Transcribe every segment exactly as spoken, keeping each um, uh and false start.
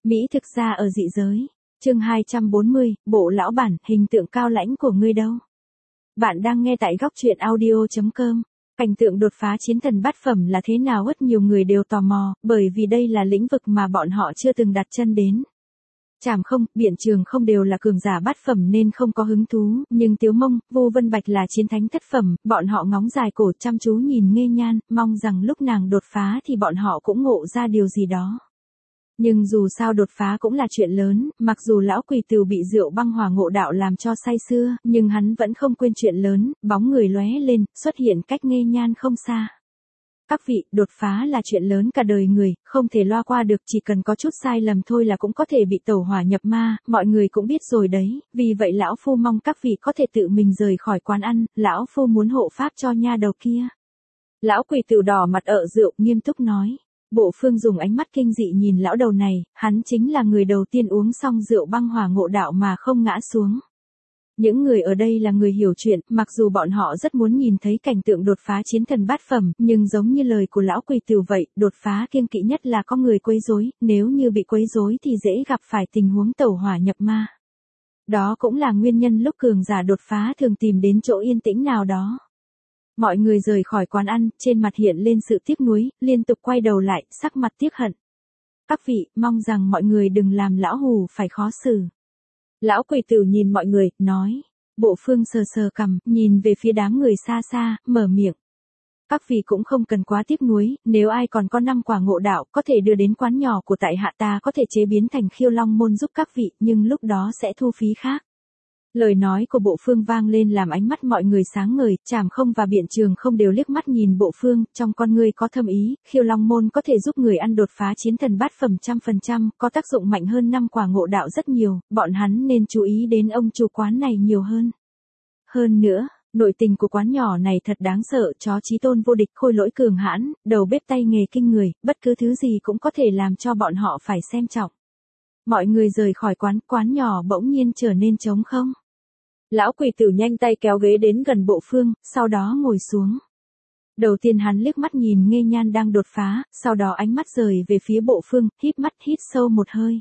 Mỹ thực ra ở dị giới. Chương hai trăm bốn mươi, bộ lão bản, hình tượng cao lãnh của ngươi đâu? Bạn đang nghe tại góc truyện audio chấm com. Cảnh tượng đột phá chiến thần bát phẩm là thế nào rất nhiều người đều tò mò, bởi vì đây là lĩnh vực mà bọn họ chưa từng đặt chân đến. Trảm không, biện trường không đều là cường giả bát phẩm nên không có hứng thú, nhưng Tiếu Mông, Vu Vân Bạch là chiến thánh thất phẩm, bọn họ ngóng dài cổ chăm chú nhìn Nghê Nhan, mong rằng lúc nàng đột phá thì bọn họ cũng ngộ ra điều gì đó. Nhưng dù sao đột phá cũng là chuyện lớn, mặc dù lão quỳ từu bị rượu băng hỏa ngộ đạo làm cho say sưa, nhưng hắn vẫn không quên chuyện lớn, bóng người lóe lên, xuất hiện cách Nghê Nhan không xa. Các vị, đột phá là chuyện lớn cả đời người, không thể loa qua được, chỉ cần có chút sai lầm thôi là cũng có thể bị tẩu hỏa nhập ma, mọi người cũng biết rồi đấy, vì vậy lão phu mong các vị có thể tự mình rời khỏi quán ăn, lão phu muốn hộ pháp cho nha đầu kia. Lão quỳ từu đỏ mặt ợ rượu, nghiêm túc nói. Bộ Phương dùng ánh mắt kinh dị nhìn lão đầu này, hắn chính là người đầu tiên uống xong rượu băng hỏa ngộ đạo mà không ngã xuống. Những người ở đây là người hiểu chuyện, mặc dù bọn họ rất muốn nhìn thấy cảnh tượng đột phá chiến thần bát phẩm, nhưng giống như lời của lão quỳ từu vậy, đột phá kiêng kỵ nhất là có người quấy rối, nếu như bị quấy rối thì dễ gặp phải tình huống tẩu hỏa nhập ma. Đó cũng là nguyên nhân lúc cường giả đột phá thường tìm đến chỗ yên tĩnh nào đó. Mọi người rời khỏi quán ăn, trên mặt hiện lên sự tiếc nuối, liên tục quay đầu lại, sắc mặt tiếc hận. Các vị, mong rằng mọi người đừng làm lão hù phải khó xử. Lão quỳ từu nhìn mọi người, nói. Bộ Phương sờ sờ cằm, nhìn về phía đám người xa xa, mở miệng. Các vị cũng không cần quá tiếc nuối, nếu ai còn có năm quả ngộ đạo, có thể đưa đến quán nhỏ của tại hạ ta có thể chế biến thành khiêu long môn giúp các vị, nhưng lúc đó sẽ thu phí khác. Lời nói của Bộ Phương vang lên làm ánh mắt mọi người sáng ngời, Trảm không và biện trường không đều liếc mắt nhìn Bộ Phương, trong con ngươi có thâm ý, khiêu long môn có thể giúp người ăn đột phá chiến thần bát phẩm trăm phần trăm, có tác dụng mạnh hơn năm quả ngộ đạo rất nhiều, bọn hắn nên chú ý đến ông chủ quán này nhiều hơn. Hơn nữa, nội tình của quán nhỏ này thật đáng sợ, chó chí tôn vô địch, khôi lỗi cường hãn, đầu bếp tay nghề kinh người, bất cứ thứ gì cũng có thể làm cho bọn họ phải xem trọng. Mọi người rời khỏi quán, quán nhỏ bỗng nhiên trở nên trống không. Lão quỳ từu nhanh tay kéo ghế đến gần Bộ Phương, sau đó ngồi xuống. Đầu tiên hắn liếc mắt nhìn Nghê Nhan đang đột phá, sau đó ánh mắt rời về phía Bộ Phương, híp mắt hít sâu một hơi.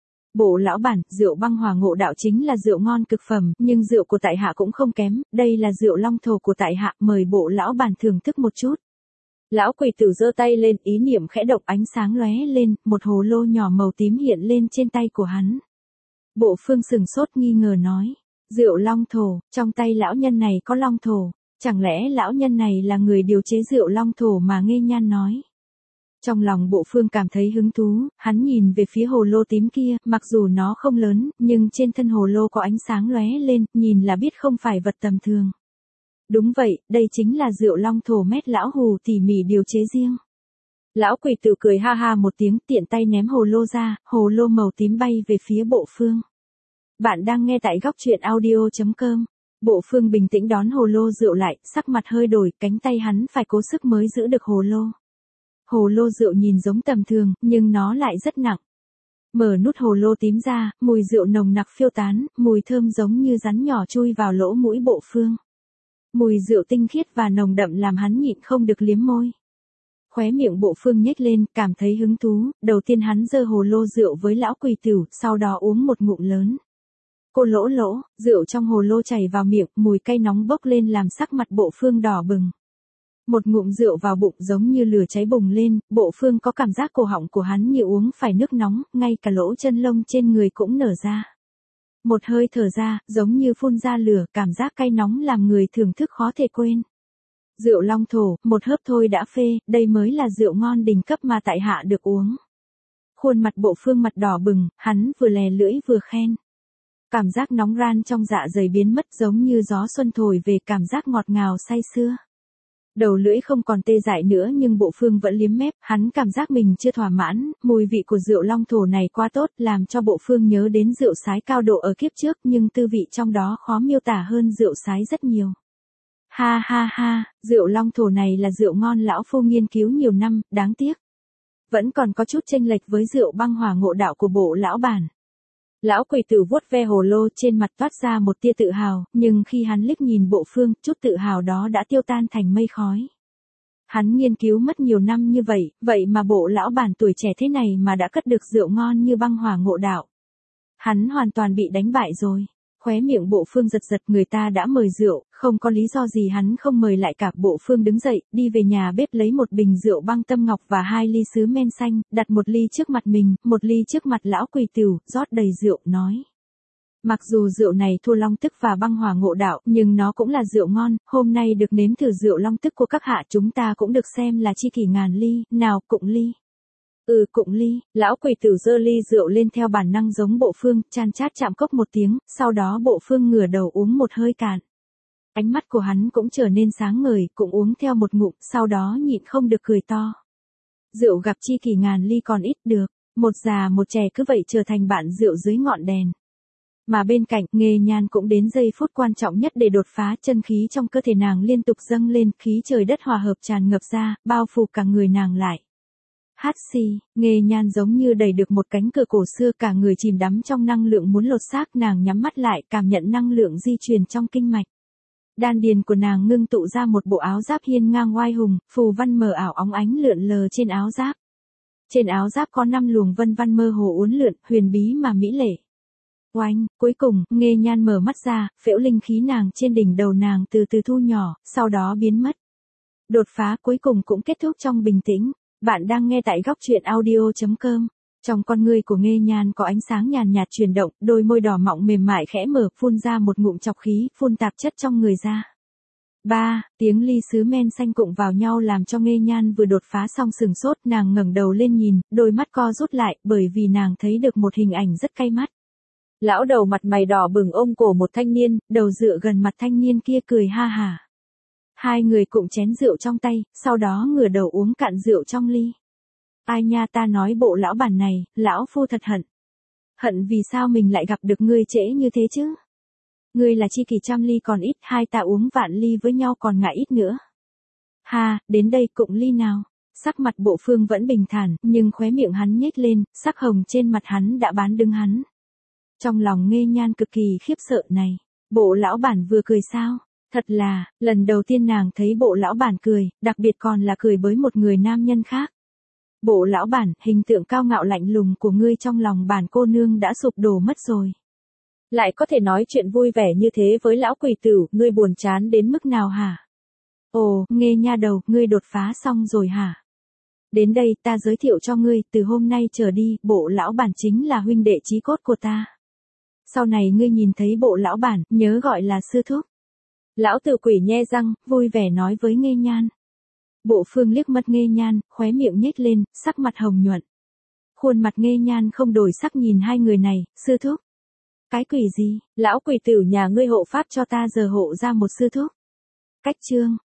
Bộ lão bản, rượu băng hỏa ngộ đạo chính là rượu ngon cực phẩm, nhưng rượu của tại hạ cũng không kém, đây là rượu long thổ của tại hạ, mời bộ lão bản thưởng thức một chút. Lão quỳ từu giơ tay lên, ý niệm khẽ động, ánh sáng lóe lên, một hồ lô nhỏ màu tím hiện lên trên tay của hắn. Bộ Phương sừng sốt nghi ngờ nói. Rượu long thổ, trong tay lão nhân này có long thổ, chẳng lẽ lão nhân này là người điều chế rượu long thổ mà Nghê Nhan nói. Trong lòng Bộ Phương cảm thấy hứng thú, hắn nhìn về phía hồ lô tím kia, mặc dù nó không lớn, nhưng trên thân hồ lô có ánh sáng lóe lên, nhìn là biết không phải vật tầm thường. Đúng vậy, đây chính là rượu long thổ mét lão hù tỉ mỉ điều chế riêng. Lão quỳ từu cười ha ha một tiếng, tiện tay ném hồ lô ra, hồ lô màu tím bay về phía Bộ Phương. Bạn đang nghe tại góc truyện audio chấm com. Bộ Phương bình tĩnh đón hồ lô rượu lại, sắc mặt hơi đổi, cánh tay hắn phải cố sức mới giữ được hồ lô. Hồ lô rượu nhìn giống tầm thường, nhưng nó lại rất nặng. Mở nút hồ lô tím ra, mùi rượu nồng nặc phiêu tán, mùi thơm giống như rắn nhỏ chui vào lỗ mũi Bộ Phương. Mùi rượu tinh khiết và nồng đậm làm hắn nhịn không được liếm môi. Khóe miệng Bộ Phương nhếch lên, cảm thấy hứng thú, đầu tiên hắn giơ hồ lô rượu với lão quỳ từu, sau đó uống một ngụm lớn. Cô lỗ lỗ, rượu trong hồ lô chảy vào miệng, mùi cay nóng bốc lên làm sắc mặt Bộ Phương đỏ bừng. Một ngụm rượu vào bụng giống như lửa cháy bùng lên, Bộ Phương có cảm giác cổ họng của hắn như uống phải nước nóng, ngay cả lỗ chân lông trên người cũng nở ra. Một hơi thở ra, giống như phun ra lửa, cảm giác cay nóng làm người thưởng thức khó thể quên. Rượu long thổ, một hớp thôi đã phê, đây mới là rượu ngon đỉnh cấp mà tại hạ được uống. Khuôn mặt Bộ Phương mặt đỏ bừng, hắn vừa lè lưỡi vừa khen. Cảm giác nóng ran trong dạ dày biến mất giống như gió xuân thổi về, cảm giác ngọt ngào say sưa. Đầu lưỡi không còn tê dại nữa nhưng Bộ Phương vẫn liếm mép, hắn cảm giác mình chưa thỏa mãn, mùi vị của rượu long thổ này quá tốt, làm cho Bộ Phương nhớ đến rượu sái cao độ ở kiếp trước, nhưng tư vị trong đó khó miêu tả hơn rượu sái rất nhiều. Ha ha ha, rượu long thổ này là rượu ngon lão phu nghiên cứu nhiều năm, đáng tiếc. Vẫn còn có chút chênh lệch với rượu băng hỏa ngộ đạo của bộ lão bản. Lão quỳ từu vuốt ve hồ lô, trên mặt toát ra một tia tự hào, nhưng khi hắn liếc nhìn Bộ Phương, chút tự hào đó đã tiêu tan thành mây khói. Hắn nghiên cứu mất nhiều năm như vậy, vậy mà bộ lão bản tuổi trẻ thế này mà đã cất được rượu ngon như băng hỏa ngộ đạo. Hắn hoàn toàn bị đánh bại rồi. Khóe miệng Bộ Phương giật giật, người ta đã mời rượu, không có lý do gì hắn không mời lại cả. Bộ Phương đứng dậy, đi về nhà bếp lấy một bình rượu băng tâm ngọc và hai ly sứ men xanh, đặt một ly trước mặt mình, một ly trước mặt lão Quỳ Tửu, rót đầy rượu, nói. Mặc dù rượu này thua long tức và băng hỏa ngộ đạo, nhưng nó cũng là rượu ngon, hôm nay được nếm thử rượu long tức của các hạ chúng ta cũng được xem là chi kỷ ngàn ly, nào cụng ly. Ừ cụng ly, lão Quỳ Tửu giơ ly rượu lên theo bản năng giống Bộ Phương, chan chát chạm cốc một tiếng, sau đó Bộ Phương ngửa đầu uống một hơi cạn. Ánh mắt của hắn cũng trở nên sáng ngời, cũng uống theo một ngụm, sau đó nhịn không được cười to. Rượu gặp chi kỷ ngàn ly còn ít được, một già một trẻ cứ vậy trở thành bạn rượu dưới ngọn đèn. Mà bên cạnh, Nghê Nhan cũng đến giây phút quan trọng nhất để đột phá, chân khí trong cơ thể nàng liên tục dâng lên, khí trời đất hòa hợp tràn ngập ra, bao phủ cả người nàng lại. Hát xì, Nghê Nhan giống như đẩy được một cánh cửa cổ xưa, cả người chìm đắm trong năng lượng muốn lột xác, nàng nhắm mắt lại, cảm nhận năng lượng di truyền trong kinh mạch. Đan điền của nàng ngưng tụ ra một bộ áo giáp hiên ngang oai hùng, phù văn mờ ảo óng ánh lượn lờ trên áo giáp. Trên áo giáp có năm luồng vân văn mơ hồ uốn lượn, huyền bí mà mỹ lệ. Oanh, cuối cùng, Nghê Nhan mở mắt ra, phễu linh khí nàng trên đỉnh đầu nàng từ từ thu nhỏ, sau đó biến mất. Đột phá cuối cùng cũng kết thúc trong bình tĩnh. Bạn đang nghe tại góc truyện audio chấm com. Trong con ngươi của Nghê Nhan có ánh sáng nhàn nhạt chuyển động, đôi môi đỏ mọng mềm mại khẽ mở, phun ra một ngụm trọc khí, phun tạp chất trong người ra. Ba, tiếng ly sứ men xanh cụng vào nhau làm cho Nghê Nhan vừa đột phá xong sừng sốt, nàng ngẩng đầu lên nhìn, đôi mắt co rút lại, bởi vì nàng thấy được một hình ảnh rất cay mắt. Lão đầu mặt mày đỏ bừng ôm cổ một thanh niên, đầu dựa gần mặt thanh niên kia cười ha hả. Hai người cụng chén rượu trong tay, sau đó ngửa đầu uống cạn rượu trong ly. Ai nha, ta nói bộ lão bản này, lão phu thật hận. Hận vì sao mình lại gặp được ngươi trễ như thế chứ? Ngươi là chi kỷ trăm ly còn ít, hai ta uống vạn ly với nhau còn ngại ít nữa. Ha, đến đây cụng ly nào. Sắc mặt Bộ Phương vẫn bình thản, nhưng khóe miệng hắn nhếch lên, sắc hồng trên mặt hắn đã bán đứng hắn. Trong lòng Nghê Nhan cực kỳ khiếp sợ này, bộ lão bản vừa cười sao? Thật là, lần đầu tiên nàng thấy bộ lão bản cười, đặc biệt còn là cười với một người nam nhân khác. Bộ lão bản, hình tượng cao ngạo lạnh lùng của ngươi trong lòng bản cô nương đã sụp đổ mất rồi. Lại có thể nói chuyện vui vẻ như thế với lão Quỳ Tửu, ngươi buồn chán đến mức nào hả? Ồ, Nghê nha đầu, ngươi đột phá xong rồi hả? Đến đây ta giới thiệu cho ngươi, từ hôm nay trở đi, bộ lão bản chính là huynh đệ chí cốt của ta. Sau này ngươi nhìn thấy bộ lão bản, nhớ gọi là sư thúc. Lão Tự Quỷ nhe răng, vui vẻ nói với Nghê Nhan. Bộ Phương liếc mắt Nghê Nhan, khóe miệng nhếch lên, sắc mặt hồng nhuận. Khuôn mặt Nghê Nhan không đổi sắc nhìn hai người này, sư thúc. Cái quỷ gì, lão Quỳ Tửu nhà ngươi hộ pháp cho ta giờ hộ ra một sư thúc. Cách chương.